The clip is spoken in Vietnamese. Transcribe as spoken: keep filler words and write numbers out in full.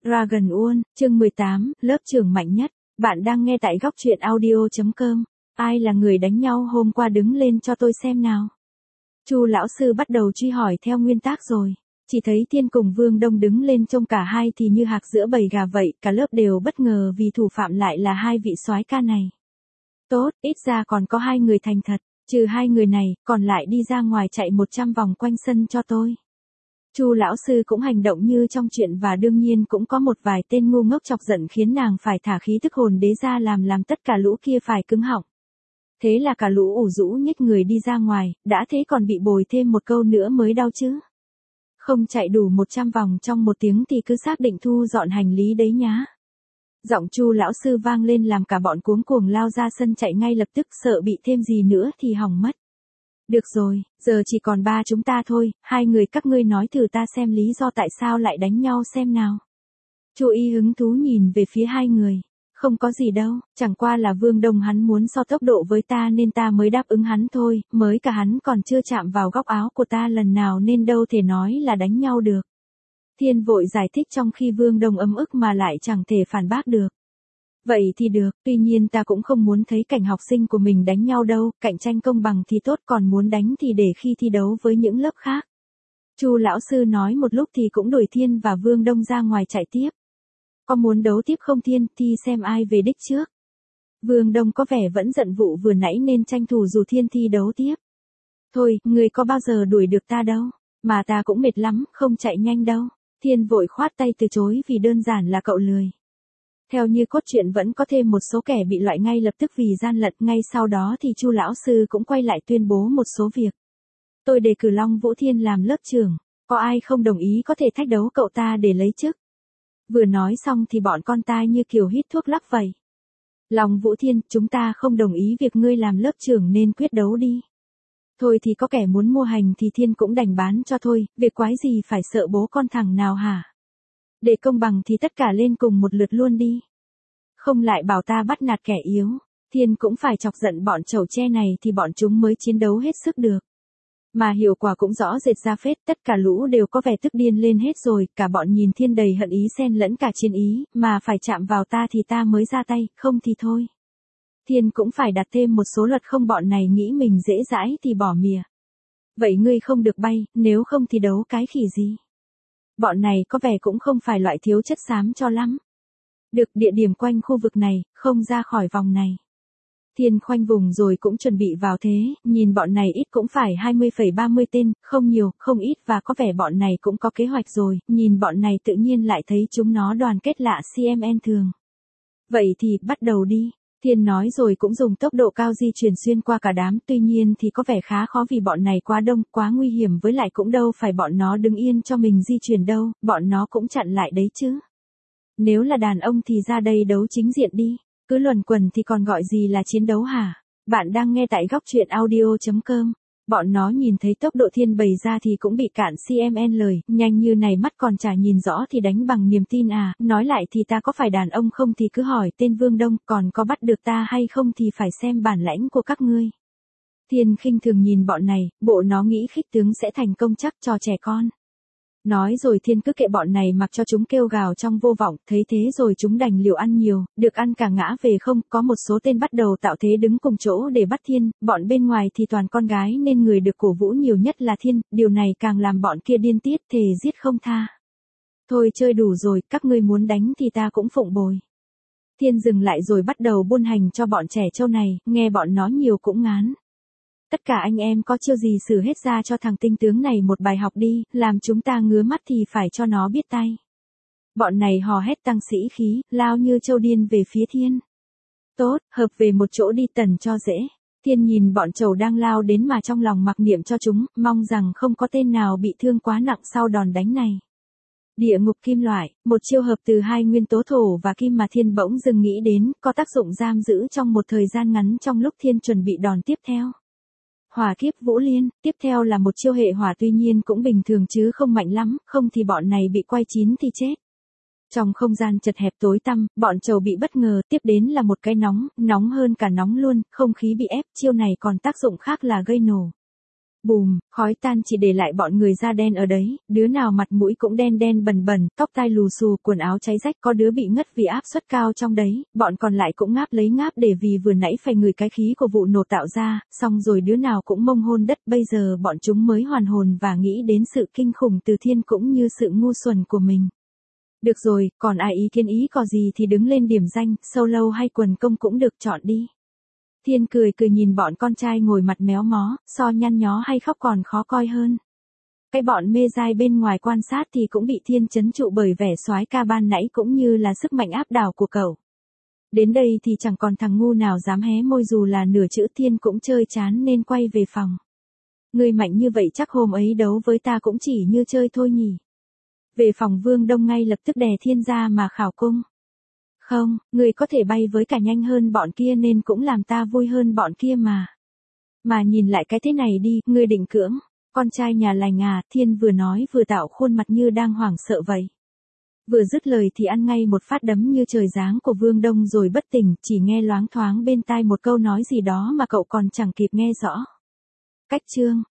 Dragon Uôn, chương mười tám, lớp trưởng mạnh nhất. Bạn đang nghe tại góc truyện audio chấm com. Ai là người đánh nhau hôm qua đứng lên cho tôi xem nào. Chu lão sư bắt đầu truy hỏi theo nguyên tắc rồi. Chỉ thấy Thiên cùng Vương Đông đứng lên trông cả hai thì như hạc giữa bầy gà vậy, cả lớp đều bất ngờ vì thủ phạm lại là hai vị soái ca này. Tốt, ít ra còn có hai người thành thật, trừ hai người này, còn lại đi ra ngoài chạy một trăm vòng quanh sân cho tôi. Chu lão sư cũng hành động như trong chuyện và đương nhiên cũng có một vài tên ngu ngốc chọc giận khiến nàng phải thả khí tức hồn đế ra làm làm tất cả lũ kia phải cứng họng. Thế là cả lũ ủ rũ nhích người đi ra ngoài, đã thế còn bị bồi thêm một câu nữa mới đau chứ. Không chạy đủ một trăm vòng trong một tiếng thì cứ xác định thu dọn hành lý đấy nhá. Giọng Chu lão sư vang lên làm cả bọn cuống cuồng lao ra sân chạy ngay lập tức, sợ bị thêm gì nữa thì hỏng mất. Được rồi, giờ chỉ còn ba chúng ta thôi, hai người các ngươi nói thử ta xem lý do tại sao lại đánh nhau xem nào. Chu Y hứng thú nhìn về phía hai người. Không có gì đâu, chẳng qua là Vương Đông hắn muốn so tốc độ với ta nên ta mới đáp ứng hắn thôi, mới cả hắn còn chưa chạm vào góc áo của ta lần nào nên đâu thể nói là đánh nhau được. Thiên vội giải thích trong khi Vương Đông ấm ức mà lại chẳng thể phản bác được. Vậy thì được, tuy nhiên ta cũng không muốn thấy cảnh học sinh của mình đánh nhau đâu, cạnh tranh công bằng thì tốt, còn muốn đánh thì để khi thi đấu với những lớp khác. Chu lão sư nói một lúc thì cũng đuổi Thiên và Vương Đông ra ngoài chạy tiếp. Có muốn đấu tiếp không Thiên, thì xem ai về đích trước. Vương Đông có vẻ vẫn giận vụ vừa nãy nên tranh thủ dù Thiên thi đấu tiếp. Thôi, người có bao giờ đuổi được ta đâu, mà ta cũng mệt lắm, không chạy nhanh đâu. Thiên vội khoát tay từ chối vì đơn giản là cậu lười. Theo như cốt truyện vẫn có thêm một số kẻ bị loại ngay lập tức vì gian lận, ngay sau đó thì Chu lão sư cũng quay lại tuyên bố một số việc. Tôi đề cử Long Vũ Thiên làm lớp trưởng, có ai không đồng ý có thể thách đấu cậu ta để lấy chức. Vừa nói xong thì bọn con tai như kiểu hít thuốc lắc vậy. Long Vũ Thiên, chúng ta không đồng ý việc ngươi làm lớp trưởng nên quyết đấu đi. Thôi thì có kẻ muốn mua hành thì Thiên cũng đành bán cho thôi, việc quái gì phải sợ bố con thằng nào hả? Để công bằng thì tất cả lên cùng một lượt luôn đi. Không lại bảo ta bắt nạt kẻ yếu, Thiên cũng phải chọc giận bọn chầu tre này thì bọn chúng mới chiến đấu hết sức được. Mà hiệu quả cũng rõ rệt ra phết, tất cả lũ đều có vẻ tức điên lên hết rồi, cả bọn nhìn Thiên đầy hận ý xen lẫn cả chiến ý, mà phải chạm vào ta thì ta mới ra tay, không thì thôi. Thiên cũng phải đặt thêm một số luật không bọn này nghĩ mình dễ dãi thì bỏ mìa. Vậy ngươi không được bay, nếu không thì đấu cái khỉ gì. Bọn này có vẻ cũng không phải loại thiếu chất xám cho lắm. Được, địa điểm quanh khu vực này, không ra khỏi vòng này. Thiên khoanh vùng rồi cũng chuẩn bị vào thế, nhìn bọn này ít cũng phải hai mươi phẩy ba mươi tên, không nhiều, không ít và có vẻ bọn này cũng có kế hoạch rồi, nhìn bọn này tự nhiên lại thấy chúng nó đoàn kết lạ xê em en thường. Vậy thì, bắt đầu đi. Thiên nói rồi cũng dùng tốc độ cao di chuyển xuyên qua cả đám, tuy nhiên thì có vẻ khá khó vì bọn này quá đông, quá nguy hiểm với lại cũng đâu phải bọn nó đứng yên cho mình di chuyển đâu, bọn nó cũng chặn lại đấy chứ. Nếu là đàn ông thì ra đây đấu chính diện đi, cứ luẩn quẩn thì còn gọi gì là chiến đấu hả? Bạn đang nghe tại góc truyện audio chấm com. Bọn nó nhìn thấy tốc độ Thiên bày ra thì cũng bị cạn xê em en lời, nhanh như này mắt còn chả nhìn rõ thì đánh bằng niềm tin à, nói lại thì ta có phải đàn ông không thì cứ hỏi tên Vương Đông, còn có bắt được ta hay không thì phải xem bản lãnh của các ngươi. Thiên khinh thường nhìn bọn này, bộ nó nghĩ khích tướng sẽ thành công chắc trò trẻ con. Nói rồi Thiên cứ kệ bọn này mặc cho chúng kêu gào trong vô vọng, thấy thế rồi chúng đành liều ăn nhiều, được ăn cả ngã về không, có một số tên bắt đầu tạo thế đứng cùng chỗ để bắt Thiên, bọn bên ngoài thì toàn con gái nên người được cổ vũ nhiều nhất là Thiên, điều này càng làm bọn kia điên tiết thề giết không tha. Thôi chơi đủ rồi, các ngươi muốn đánh thì ta cũng phụng bồi. Thiên dừng lại rồi bắt đầu buôn hành cho bọn trẻ trâu này, nghe bọn nó nhiều cũng ngán. Tất cả anh em có chiêu gì xử hết ra cho thằng tinh tướng này một bài học đi, làm chúng ta ngứa mắt thì phải cho nó biết tay. Bọn này hò hét tăng sĩ khí, lao như trâu điên về phía Thiên. Tốt, hợp về một chỗ đi tần cho dễ. Thiên nhìn bọn trâu đang lao đến mà trong lòng mặc niệm cho chúng, mong rằng không có tên nào bị thương quá nặng sau đòn đánh này. Địa ngục kim loại, một chiêu hợp từ hai nguyên tố thổ và kim mà Thiên bỗng dưng nghĩ đến, có tác dụng giam giữ trong một thời gian ngắn trong lúc Thiên chuẩn bị đòn tiếp theo. Hỏa kiếp vũ liên, tiếp theo là một chiêu hệ hỏa tuy nhiên cũng bình thường chứ không mạnh lắm, không thì bọn này bị quay chín thì chết. Trong không gian chật hẹp tối tăm, bọn trâu bị bất ngờ, tiếp đến là một cái nóng, nóng hơn cả nóng luôn, không khí bị ép, chiêu này còn tác dụng khác là gây nổ. Bùm, khói tan chỉ để lại bọn người da đen ở đấy, đứa nào mặt mũi cũng đen đen bẩn bẩn, tóc tai lù xù, quần áo cháy rách, có đứa bị ngất vì áp suất cao trong đấy, bọn còn lại cũng ngáp lấy ngáp để vì vừa nãy phải ngửi cái khí của vụ nổ tạo ra, xong rồi đứa nào cũng mông hôn đất, bây giờ bọn chúng mới hoàn hồn và nghĩ đến sự kinh khủng từ thiên cũng như sự ngu xuẩn của mình. Được rồi, còn ai ý kiến ý có gì thì đứng lên điểm danh, solo hay quần công cũng được, chọn đi. Thiên cười cười nhìn bọn con trai ngồi mặt méo mó, so nhăn nhó hay khóc còn khó coi hơn. Cái bọn mê dai bên ngoài quan sát thì cũng bị Thiên chấn trụ bởi vẻ soái ca ban nãy cũng như là sức mạnh áp đảo của cậu. Đến đây thì chẳng còn thằng ngu nào dám hé môi dù là nửa chữ. Thiên cũng chơi chán nên quay về phòng. Ngươi mạnh như vậy chắc hôm ấy đấu với ta cũng chỉ như chơi thôi nhỉ. Về phòng Vương Đông ngay lập tức đè Thiên ra mà khảo cung. Không, ngươi có thể bay với cả nhanh hơn bọn kia nên cũng làm ta vui hơn bọn kia mà. Mà nhìn lại cái thế này đi, ngươi định cưỡng. Con trai nhà lành à, Thiên vừa nói vừa tạo khuôn mặt như đang hoảng sợ vậy. Vừa dứt lời thì ăn ngay một phát đấm như trời giáng của Vương Đông rồi bất tỉnh, chỉ nghe loáng thoáng bên tai một câu nói gì đó mà cậu còn chẳng kịp nghe rõ. Cách chương